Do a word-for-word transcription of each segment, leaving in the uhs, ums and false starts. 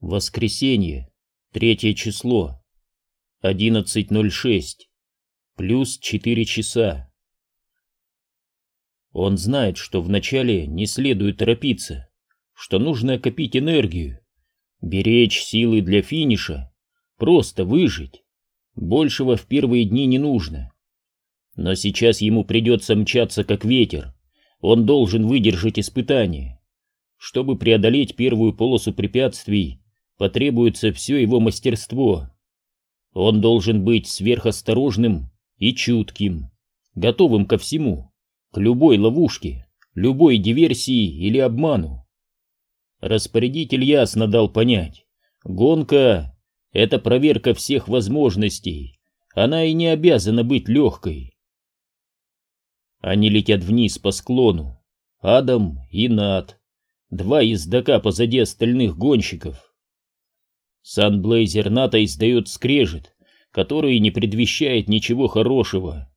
Воскресенье, третье число, одиннадцать ноль шесть, плюс четыре часа. Он знает, что вначале не следует торопиться, что нужно копить энергию, беречь силы для финиша, просто выжить. Большего в первые дни не нужно. Но сейчас ему придется мчаться как ветер, он должен выдержать испытание. Чтобы преодолеть первую полосу препятствий, потребуется все его мастерство. Он должен быть сверхосторожным и чутким, готовым ко всему, к любой ловушке, любой диверсии или обману. Распорядитель ясно дал понять: гонка — это проверка всех возможностей, она и не обязана быть легкой. Они летят вниз по склону, Адам и Нат, два ездока позади остальных гонщиков. Санблейзер Ната издает скрежет, который не предвещает ничего хорошего.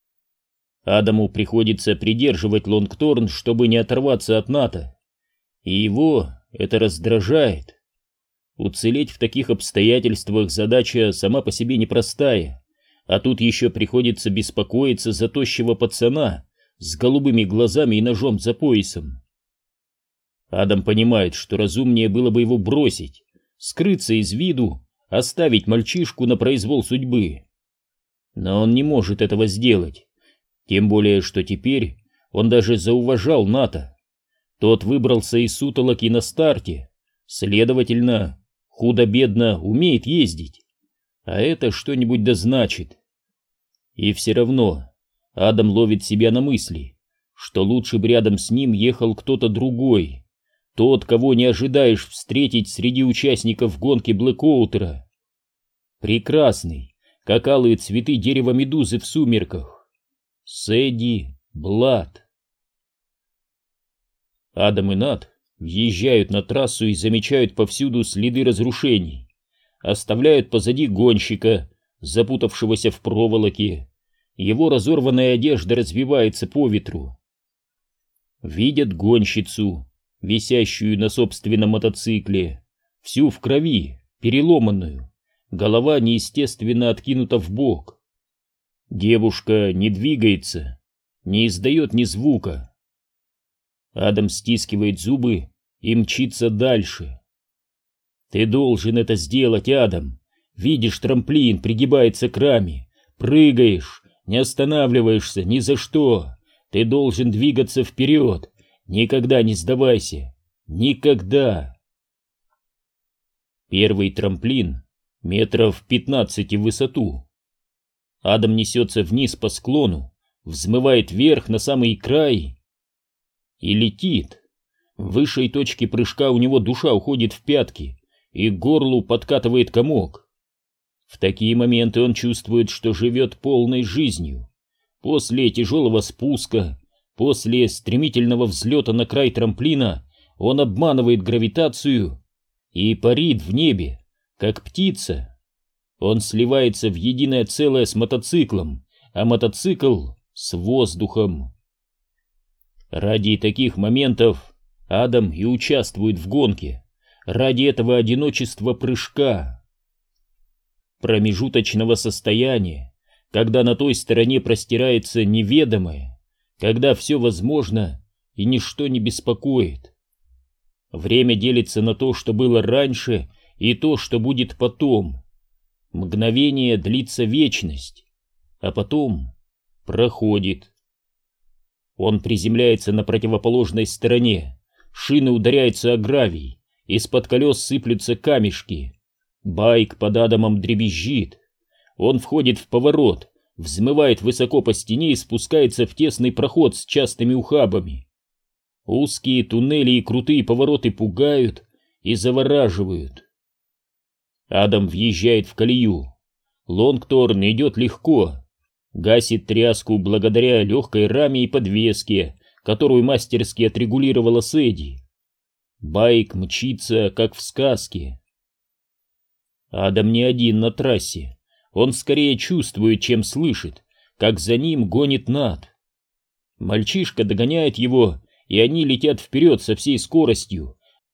Адаму приходится придерживать Лонгторн, чтобы не оторваться от Ната, и его это раздражает. Уцелеть в таких обстоятельствах задача сама по себе непростая, а тут еще приходится беспокоиться за тощего пацана с голубыми глазами и ножом за поясом. Адам понимает, что разумнее было бы его бросить, скрыться из виду, оставить мальчишку на произвол судьбы. Но он не может этого сделать, тем более, что теперь он даже зауважал Ната. Тот выбрался из сутолоки на старте, следовательно, худо-бедно умеет ездить, а это что-нибудь да значит. И все равно Адам ловит себя на мысли, что лучше бы рядом с ним ехал кто-то другой, тот, кого не ожидаешь встретить среди участников гонки Блэкоутера. Прекрасный, как алые цветы дерева медузы в сумерках. Сэдди Блад. Адам и Нат въезжают на трассу и замечают повсюду следы разрушений, оставляют позади гонщика, запутавшегося в проволоке. Его разорванная одежда развивается по ветру. Видят гонщицу, висящую на собственном мотоцикле, всю в крови, переломанную, голова неестественно откинута вбок. Девушка не двигается, не издает ни звука. Адам стискивает зубы и мчится дальше. Ты должен это сделать, Адам. Видишь, трамплин пригибается к раме, прыгаешь, не останавливаешься ни за что. Ты должен двигаться вперед. Никогда не сдавайся. Никогда. Первый трамплин метров пятнадцать в высоту. Адам несется вниз по склону, взмывает вверх на самый край и летит. В высшей точке прыжка у него душа уходит в пятки, и к горлу подкатывает комок. В такие моменты он чувствует, что живет полной жизнью. После тяжелого спуска, после стремительного взлета на край трамплина он обманывает гравитацию и парит в небе, как птица. Он сливается в единое целое с мотоциклом, а мотоцикл с воздухом. Ради таких моментов Адам и участвует в гонке, ради этого одиночества прыжка, промежуточного состояния, когда на той стороне простирается неведомое, когда все возможно и ничто не беспокоит. Время делится на то, что было раньше, и то, что будет потом. Мгновение длится вечность, а потом проходит. Он приземляется на противоположной стороне, шины ударяются о гравий, из-под колес сыплются камешки. Байк под Адамом дребезжит. Он входит в поворот, взмывает высоко по стене и спускается в тесный проход с частыми ухабами. Узкие туннели и крутые повороты пугают и завораживают. Адам въезжает в колею. Лонгторн идет легко, гасит тряску благодаря легкой раме и подвеске, которую мастерски отрегулировала Сэдди. Байк мчится, как в сказке. Адам не один на трассе. Он скорее чувствует, чем слышит, как за ним гонит Нат. Мальчишка догоняет его, и они летят вперед со всей скоростью,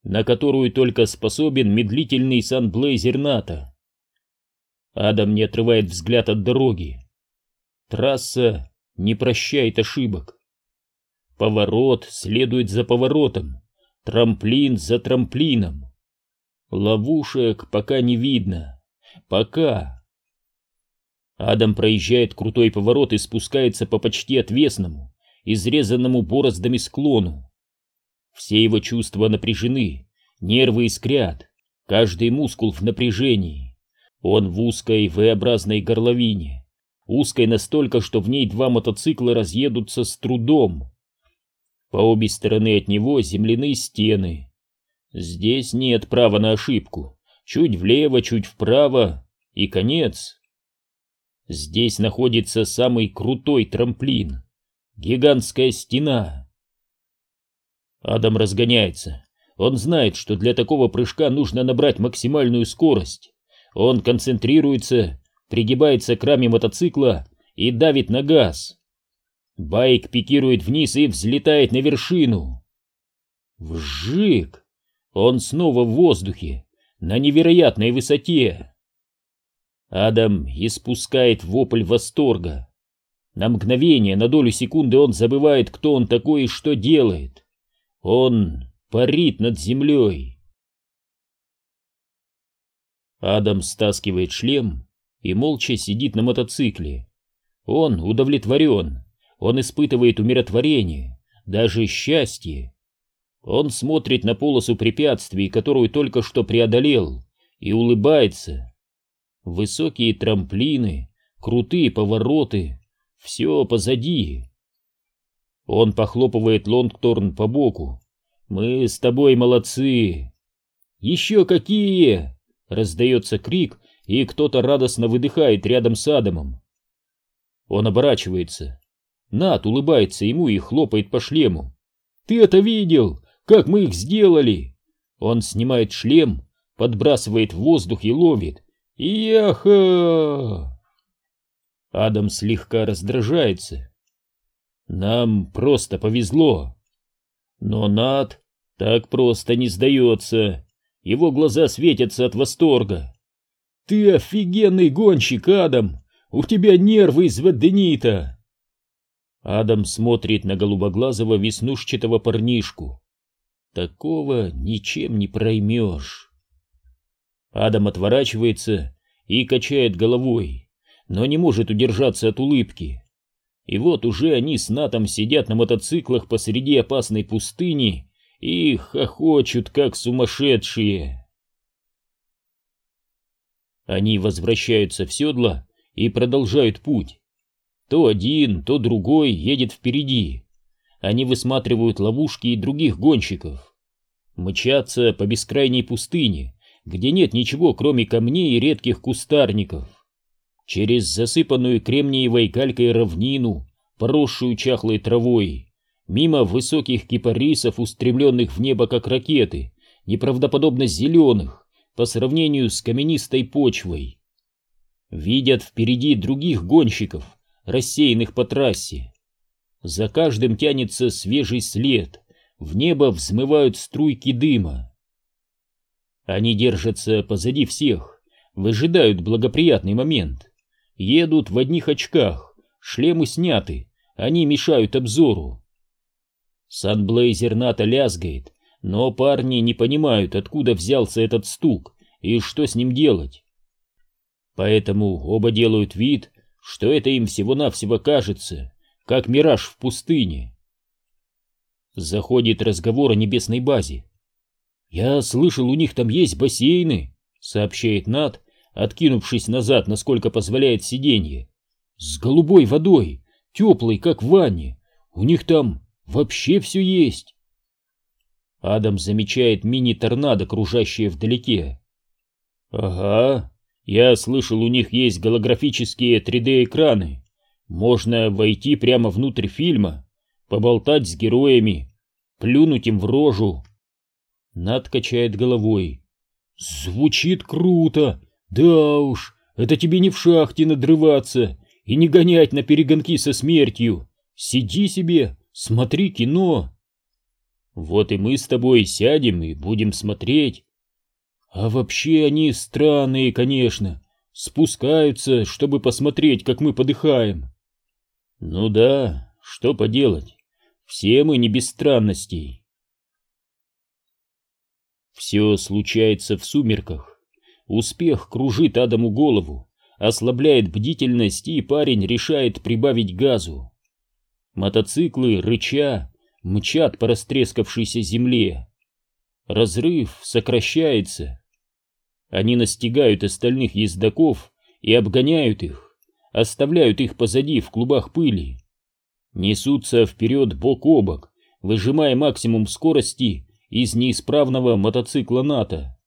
на которую только способен медлительный Sunblazer НАТО. Адам не отрывает взгляд от дороги. Трасса не прощает ошибок. Поворот следует за поворотом, трамплин за трамплином. Ловушек пока не видно. Пока. Адам проезжает крутой поворот и спускается по почти отвесному, изрезанному бороздами склону. Все его чувства напряжены, нервы искрят, каждый мускул в напряжении. Он в узкой V-образной горловине, узкой настолько, что в ней два мотоцикла разъедутся с трудом. По обе стороны от него земляные стены. Здесь нет права на ошибку. Чуть влево, чуть вправо, и конец. Здесь находится самый крутой трамплин. Гигантская стена. Адам разгоняется. Он знает, что для такого прыжка нужно набрать максимальную скорость. Он концентрируется, пригибается к раме мотоцикла и давит на газ. Байк пикирует вниз и взлетает на вершину. Вжик! Он снова в воздухе, на невероятной высоте. Адам испускает вопль восторга. На мгновение, на долю секунды он забывает, кто он такой и что делает. Он парит над землей. Адам стаскивает шлем и молча сидит на мотоцикле. Он удовлетворен, он испытывает умиротворение, даже счастье. Он смотрит на полосу препятствий, которую только что преодолел, и улыбается. Высокие трамплины, крутые повороты, все позади. Он похлопывает Лонгторн по боку. «Мы с тобой молодцы!» «Еще какие!» — раздается крик, и кто-то радостно выдыхает рядом с Адамом. Он оборачивается. Нат улыбается ему и хлопает по шлему. «Ты это видел? Как мы их сделали!» Он снимает шлем, подбрасывает в воздух и ловит. «Яха!» Адам слегка раздражается. «Нам просто повезло». Но Нат так просто не сдается. Его глаза светятся от восторга. «Ты офигенный гонщик, Адам! У тебя нервы из воденита!» Адам смотрит на голубоглазого веснушчатого парнишку. Такого ничем не проймешь. Адам отворачивается и качает головой, но не может удержаться от улыбки. И вот уже они с Натом сидят на мотоциклах посреди опасной пустыни и хохочут, как сумасшедшие. Они возвращаются в седло и продолжают путь. То один, то другой едет впереди. Они высматривают ловушки и других гонщиков. Мчатся по бескрайней пустыне, где нет ничего, кроме камней и редких кустарников. Через засыпанную кремниевой галькой равнину, поросшую чахлой травой, мимо высоких кипарисов, устремленных в небо как ракеты, неправдоподобно зеленых по сравнению с каменистой почвой. Видят впереди других гонщиков, рассеянных по трассе. За каждым тянется свежий след, в небо взмывают струйки дыма. Они держатся позади всех, выжидают благоприятный момент. Едут в одних очках, шлемы сняты, они мешают обзору. Sunblazer НАТО лязгает, но парни не понимают, откуда взялся этот стук и что с ним делать. Поэтому оба делают вид, что это им всего-навсего кажется, как мираж в пустыне. Заходит разговор о небесной базе. «Я слышал, у них там есть бассейны», — сообщает Нат, откинувшись назад, насколько позволяет сиденье. «С голубой водой, теплой, как в ванне. У них там вообще все есть». Адам замечает мини-торнадо, кружащее вдалеке. «Ага, я слышал, у них есть голографические три дэ-экраны. Можно войти прямо внутрь фильма, поболтать с героями, плюнуть им в рожу». Нат качает головой. «Звучит круто! Да уж, это тебе не в шахте надрываться и не гонять на перегонки со смертью. Сиди себе, смотри кино». Вот и мы с тобой сядем и будем смотреть. А вообще они странные, конечно, спускаются, чтобы посмотреть, как мы подыхаем. Ну да, что поделать, все мы не без странностей. Все случается в сумерках. Успех кружит Адаму голову, ослабляет бдительность, и парень решает прибавить газу. Мотоциклы, рыча, мчат по растрескавшейся земле. Разрыв сокращается. Они настигают остальных ездоков и обгоняют их, оставляют их позади в клубах пыли. Несутся вперед бок о бок, выжимая максимум скорости из неисправного мотоцикла НАТО.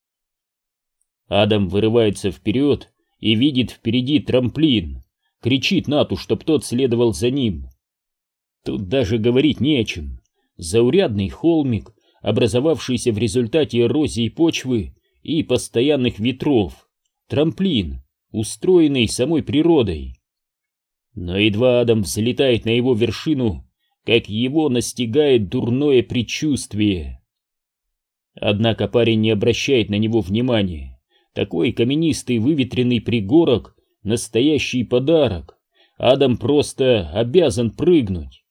Адам вырывается вперед и видит впереди трамплин, кричит Нату, чтоб тот следовал за ним. Тут даже говорить не о чем. Заурядный холмик, образовавшийся в результате эрозии почвы и постоянных ветров, трамплин, устроенный самой природой. Но едва Адам взлетает на его вершину, как его настигает дурное предчувствие. Однако парень не обращает на него внимания. Такой каменистый выветренный пригорок — настоящий подарок. Адам просто обязан прыгнуть.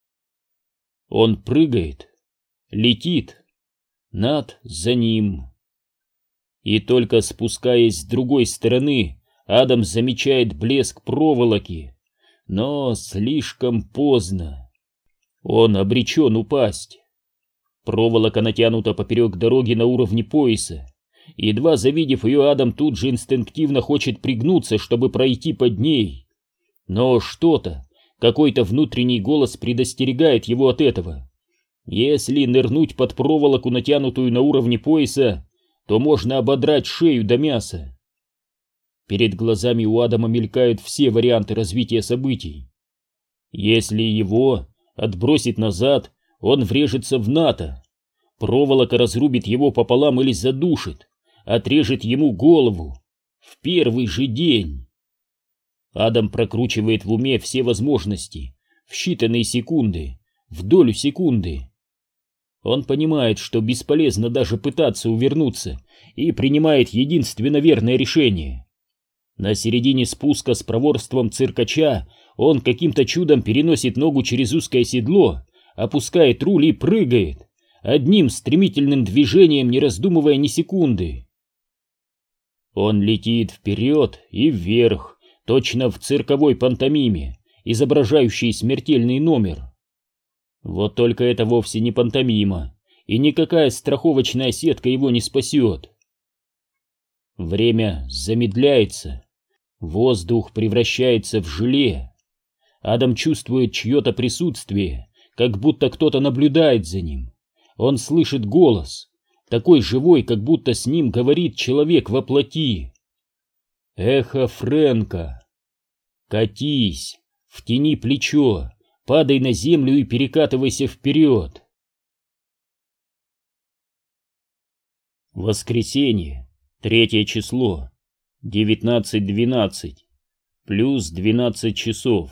Он прыгает, летит, Нат за ним. И только спускаясь с другой стороны, Адам замечает блеск проволоки, но слишком поздно. Он обречен упасть. Проволока натянута поперек дороги на уровне пояса. Едва завидев ее, Адам тут же инстинктивно хочет пригнуться, чтобы пройти под ней. Но что-то, какой-то внутренний голос предостерегает его от этого. Если нырнуть под проволоку, натянутую на уровне пояса, то можно ободрать шею до мяса. Перед глазами у Адама мелькают все варианты развития событий. Если его отбросить назад, он врежется в НАТО. Проволока разрубит его пополам или задушит, отрежет ему голову в первый же день. Адам прокручивает в уме все возможности в считанные секунды, в долю секунды. Он понимает, что бесполезно даже пытаться увернуться, и принимает единственно верное решение. На середине спуска с проворством циркача он каким-то чудом переносит ногу через узкое седло, опускает руль и прыгает, одним стремительным движением, не раздумывая ни секунды. Он летит вперед и вверх, точно в цирковой пантомиме, изображающей смертельный номер. Вот только это вовсе не пантомима, и никакая страховочная сетка его не спасет. Время замедляется, воздух превращается в желе. Адам чувствует чье-то присутствие, как будто кто-то наблюдает за ним. Он слышит голос, такой живой, как будто с ним говорит человек во плоти. Эхо Фрэнка. Катись, втяни плечо, падай на землю и перекатывайся вперед. Воскресенье, третье число, девятнадцать двенадцать, плюс двенадцать часов.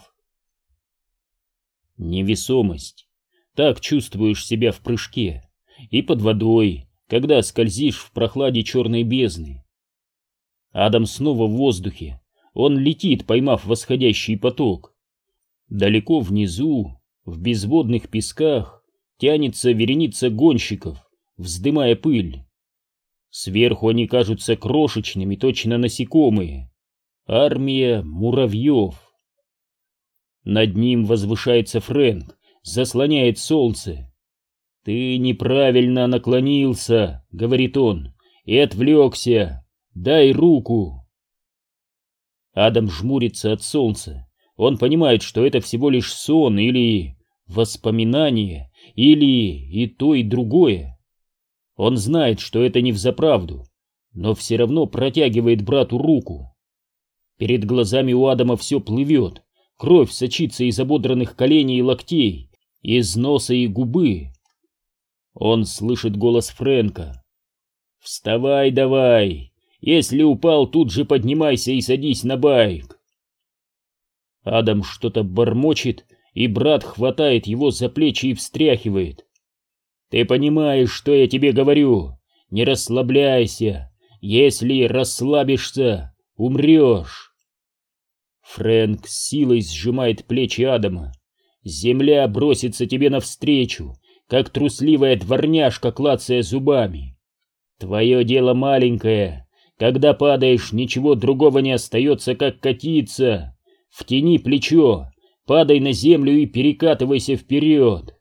Невесомость. Так чувствуешь себя в прыжке. И под водой, когда скользишь в прохладе черной бездны. Адам снова в воздухе. Он летит, поймав восходящий поток. Далеко внизу, в безводных песках, тянется вереница гонщиков, вздымая пыль. Сверху они кажутся крошечными, точно насекомые. Армия муравьев. Над ним возвышается Фрэнк, заслоняет солнце. «Ты неправильно наклонился», — говорит он, — «и отвлекся. Дай руку». Адам жмурится от солнца. Он понимает, что это всего лишь сон или воспоминание, или и то, и другое. Он знает, что это не взаправду, но все равно протягивает брату руку. Перед глазами у Адама все плывет, кровь сочится из ободранных коленей и локтей, из носа и губы. Он слышит голос Фрэнка. «Вставай давай! Если упал, тут же поднимайся и садись на байк!» Адам что-то бормочет, и брат хватает его за плечи и встряхивает. Ты понимаешь, что я тебе говорю? Не расслабляйся. Если расслабишься, умрешь. Фрэнк с силой сжимает плечи Адама. Земля бросится тебе навстречу, как трусливая дворняжка, клацая зубами. Твое дело маленькое. Когда падаешь, ничего другого не остается, как катиться. Втяни плечо, падай на землю и перекатывайся вперед.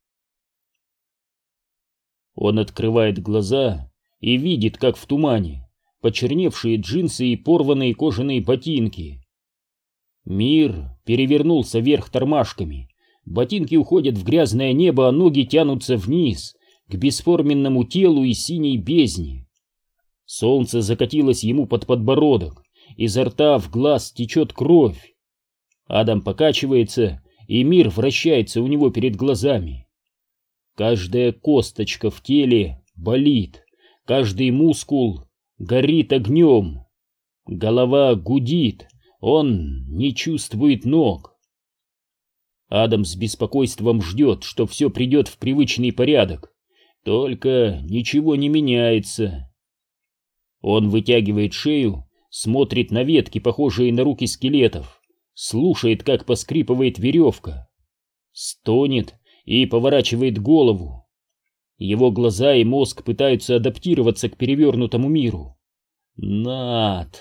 Он открывает глаза и видит, как в тумане, почерневшие джинсы и порванные кожаные ботинки. Мир перевернулся вверх тормашками. Ботинки уходят в грязное небо, а ноги тянутся вниз, к бесформенному телу и синей бездне. Солнце закатилось ему под подбородок, изо рта в глаз течет кровь. Адам покачивается, и мир вращается у него перед глазами. Каждая косточка в теле болит, каждый мускул горит огнем. Голова гудит, он не чувствует ног. Адам с беспокойством ждет, что все придет в привычный порядок, только ничего не меняется. Он вытягивает шею, смотрит на ветки, похожие на руки скелетов, слушает, как поскрипывает веревка, стонет и поворачивает голову. Его глаза и мозг пытаются адаптироваться к перевернутому миру. Над.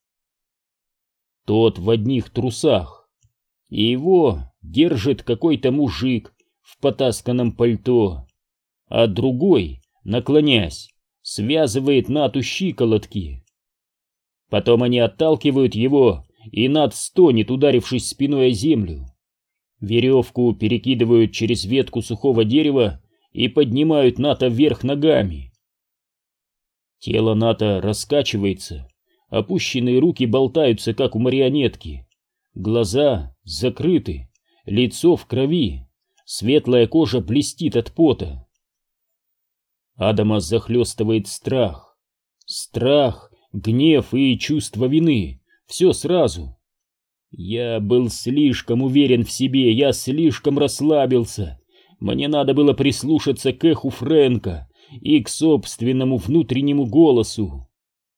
Тот в одних трусах, и его держит какой-то мужик в потасканном пальто, а другой, наклонясь, связывает Нату щиколотки. Потом они отталкивают его, и Нат стонет, ударившись спиной о землю. Веревку перекидывают через ветку сухого дерева и поднимают Ната вверх ногами. Тело Ната раскачивается, опущенные руки болтаются, как у марионетки, глаза закрыты, лицо в крови, светлая кожа блестит от пота. Адама захлестывает страх. Страх, гнев и чувство вины. Все сразу. Я был слишком уверен в себе, я слишком расслабился. Мне надо было прислушаться к эху Фрэнка и к собственному внутреннему голосу.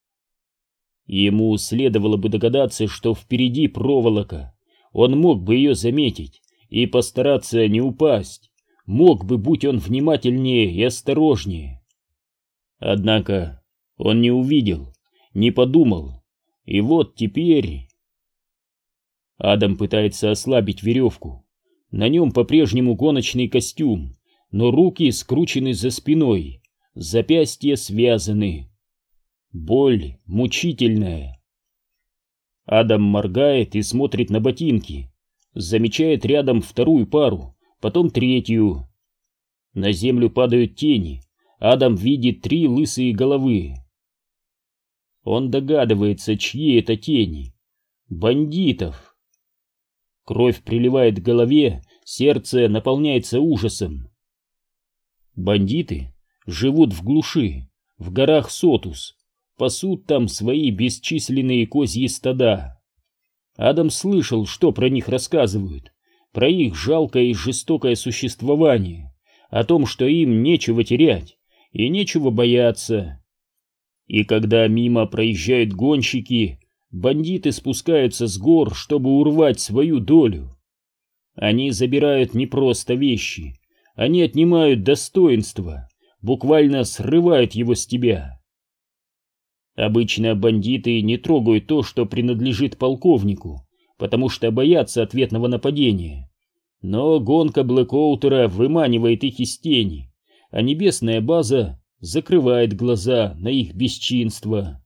Ему следовало бы догадаться, что впереди проволока. Он мог бы ее заметить и постараться не упасть. Мог бы, будь он внимательнее и осторожнее. Однако он не увидел, не подумал. И вот теперь... Адам пытается ослабить веревку. На нем по-прежнему гоночный костюм, но руки скручены за спиной, запястья связаны. Боль мучительная. Адам моргает и смотрит на ботинки. Замечает рядом вторую пару, потом третью. На землю падают тени. Адам видит три лысые головы. Он догадывается, чьи это тени. Бандитов. Кровь приливает к голове, сердце наполняется ужасом. Бандиты живут в глуши, в горах Сотус, пасут там свои бесчисленные козьи стада. Адам слышал, что про них рассказывают, про их жалкое и жестокое существование, о том, что им нечего терять и нечего бояться. И когда мимо проезжают гонщики, бандиты спускаются с гор, чтобы урвать свою долю. Они забирают не просто вещи, они отнимают достоинство, буквально срывают его с тебя. Обычно бандиты не трогают то, что принадлежит полковнику, потому что боятся ответного нападения. Но гонка Блэкоутера выманивает их из тени, а небесная база закрывает глаза на их бесчинство.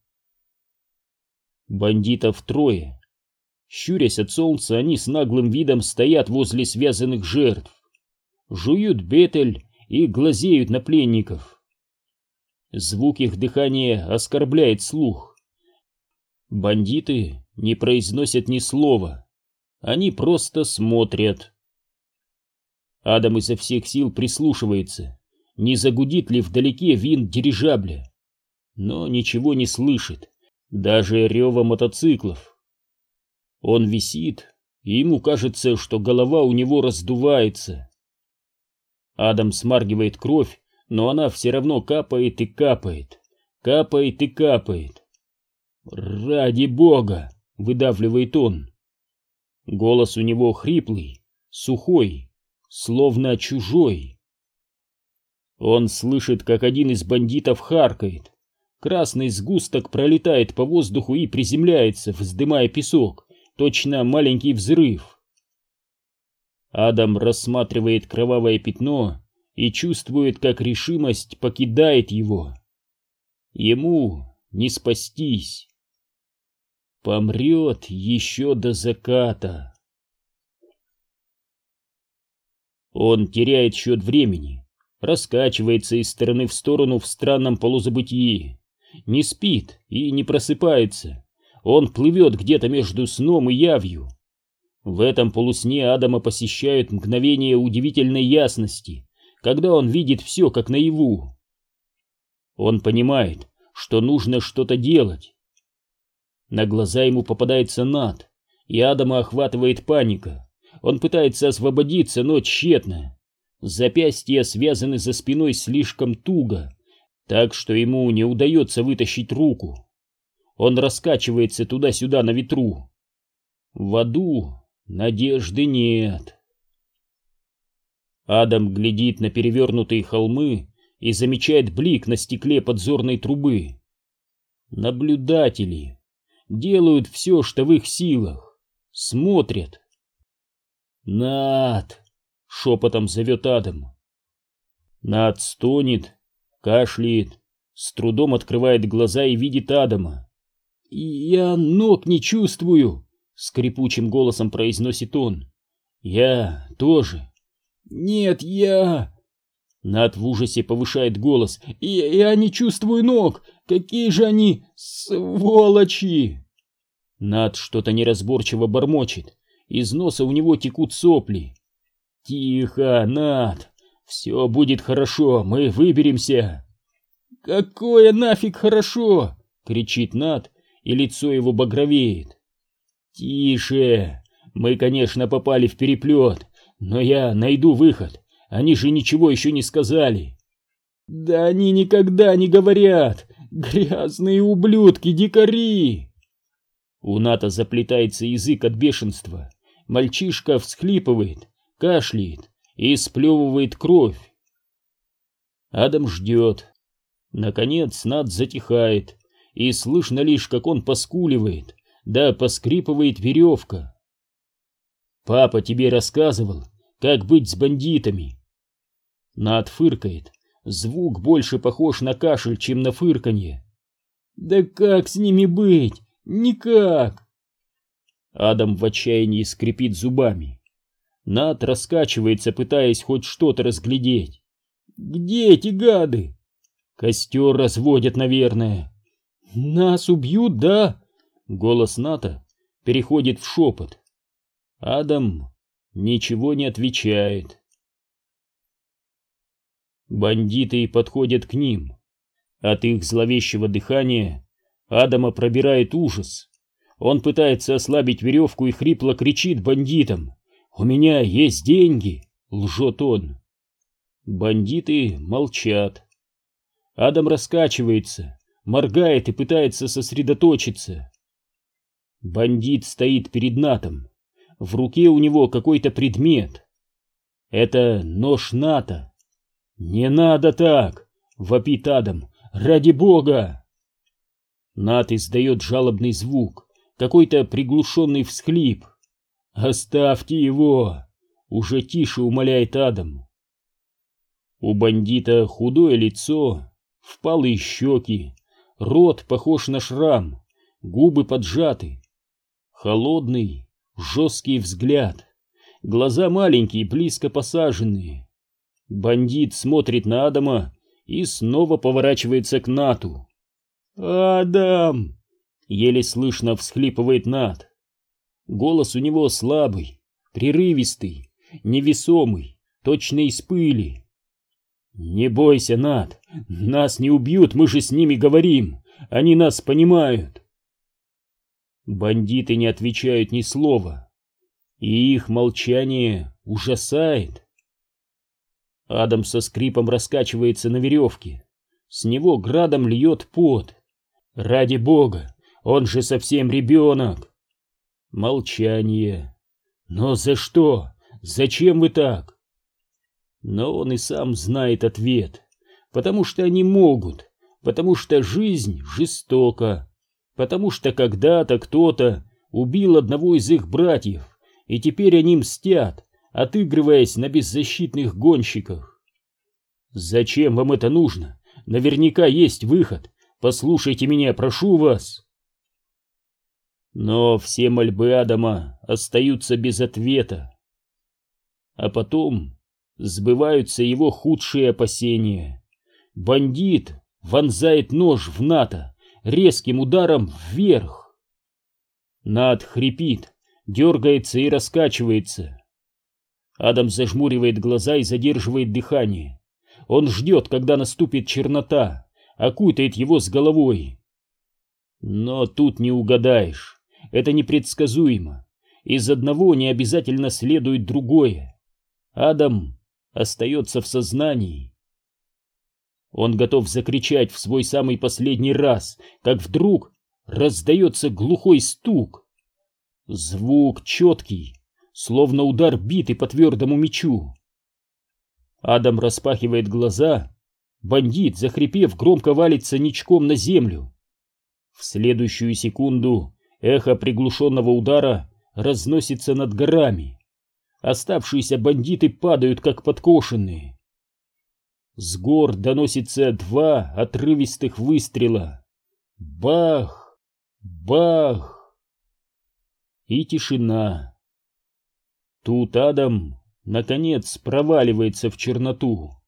Бандитов трое. Щурясь от солнца, они с наглым видом стоят возле связанных жертв, жуют бетель и глазеют на пленников. Звук их дыхания оскорбляет слух. Бандиты не произносят ни слова, они просто смотрят. Адам изо всех сил прислушивается, не загудит ли вдалеке винт дирижабля, но ничего не слышит, даже рева мотоциклов. Он висит, и ему кажется, что голова у него раздувается. Адам смаргивает кровь, но она все равно капает и капает, капает и капает. «Ради бога!» — выдавливает он. Голос у него хриплый, сухой, словно чужой. Он слышит, как один из бандитов харкает. Красный сгусток пролетает по воздуху и приземляется, вздымая песок, точно маленький взрыв. Адам рассматривает кровавое пятно и чувствует, как решимость покидает его. Ему не спастись. Помрет еще до заката. Он теряет счет времени, раскачивается из стороны в сторону в странном полузабытии, не спит и не просыпается. Он плывет где-то между сном и явью. В этом полусне Адама посещают мгновения удивительной ясности, когда он видит все как наяву. Он понимает, что нужно что-то делать. На глаза ему попадается Нат, и Адама охватывает паника. Он пытается освободиться, но тщетно. Запястья связаны за спиной слишком туго, так что ему не удается вытащить руку. Он раскачивается туда-сюда на ветру. В аду надежды нет. Адам глядит на перевернутые холмы и замечает блик на стекле подзорной трубы. Наблюдатели делают все, что в их силах, смотрят. «Нат!» — шепотом зовет Адам. Нат стонет, кашляет, с трудом открывает глаза и видит Адама. «Я ног не чувствую!» — скрипучим голосом произносит он. «Я тоже!» «Нет, я...» Нат в ужасе повышает голос. «Я, я не чувствую ног! Какие же они сволочи!» Нат что-то неразборчиво бормочет. Из носа у него текут сопли. «Тихо, Нат! Все будет хорошо, мы выберемся!» «Какое нафиг хорошо!» — кричит Нат, и лицо его багровеет. «Тише! Мы, конечно, попали в переплет, но я найду выход. Они же ничего еще не сказали». «Да они никогда не говорят! Грязные ублюдки, дикари!» У Ната заплетается язык от бешенства. Мальчишка всхлипывает, кашляет и сплевывает кровь. Адам ждет. Наконец Нат затихает, и слышно лишь, как он поскуливает, да поскрипывает веревка. «Папа тебе рассказывал, как быть с бандитами?» Нат фыркает. Звук больше похож на кашель, чем на фырканье. «Да как с ними быть? Никак!» Адам в отчаянии скрипит зубами. Нат раскачивается, пытаясь хоть что-то разглядеть. «Где эти гады?» «Костер разводят, наверное». «Нас убьют, да?» Голос Ната переходит в шепот. Адам ничего не отвечает. Бандиты подходят к ним. От их зловещего дыхания Адама пробирает ужас. Он пытается ослабить веревку и хрипло кричит бандитам: «У меня есть деньги!» — лжет он. Бандиты молчат. Адам раскачивается, моргает и пытается сосредоточиться. Бандит стоит перед Натом. В руке у него какой-то предмет. Это нож Ната. «Не надо так!» — вопит Адам. «Ради бога!» Нат издает жалобный звук, какой-то приглушенный всхлип. «Оставьте его!» — уже тише умоляет Адам. У бандита худое лицо, впалые щеки, рот похож на шрам, губы поджаты. Холодный, жесткий взгляд, глаза маленькие, близко посаженные. Бандит смотрит на Адама и снова поворачивается к Нату. «Адам!» — еле слышно всхлипывает Нат. Голос у него слабый, прерывистый, невесомый, точно из пыли. «Не бойся, Нат, нас не убьют, мы же с ними говорим, они нас понимают». Бандиты не отвечают ни слова, и их молчание ужасает. Адам со скрипом раскачивается на веревке. С него градом льет пот. Ради бога, он же совсем ребенок. Молчание. Но за что? Зачем вы так? Но он и сам знает ответ. Потому что они могут. Потому что жизнь жестока. Потому что когда-то кто-то убил одного из их братьев, и теперь они мстят, отыгрываясь на беззащитных гонщиках. Зачем вам это нужно? Наверняка есть выход. Послушайте меня, прошу вас. Но все мольбы Адама остаются без ответа. А потом сбываются его худшие опасения. Бандит вонзает нож в Ната резким ударом вверх. Нат хрипит, дергается и раскачивается. Адам зажмуривает глаза и задерживает дыхание. Он ждет, когда наступит чернота, окутает его с головой. Но тут не угадаешь. Это непредсказуемо. Из одного не обязательно следует другое. Адам остается в сознании. Он готов закричать в свой самый последний раз, как вдруг раздается глухой стук. Звук четкий, словно удар биты по твердому мечу. Адам распахивает глаза. Бандит, захрипев, громко валится ничком на землю. В следующую секунду эхо приглушенного удара разносится над горами. Оставшиеся бандиты падают, как подкошенные. С гор доносится два отрывистых выстрела. Бах! Бах! И тишина. Тут Адам, наконец, проваливается в черноту.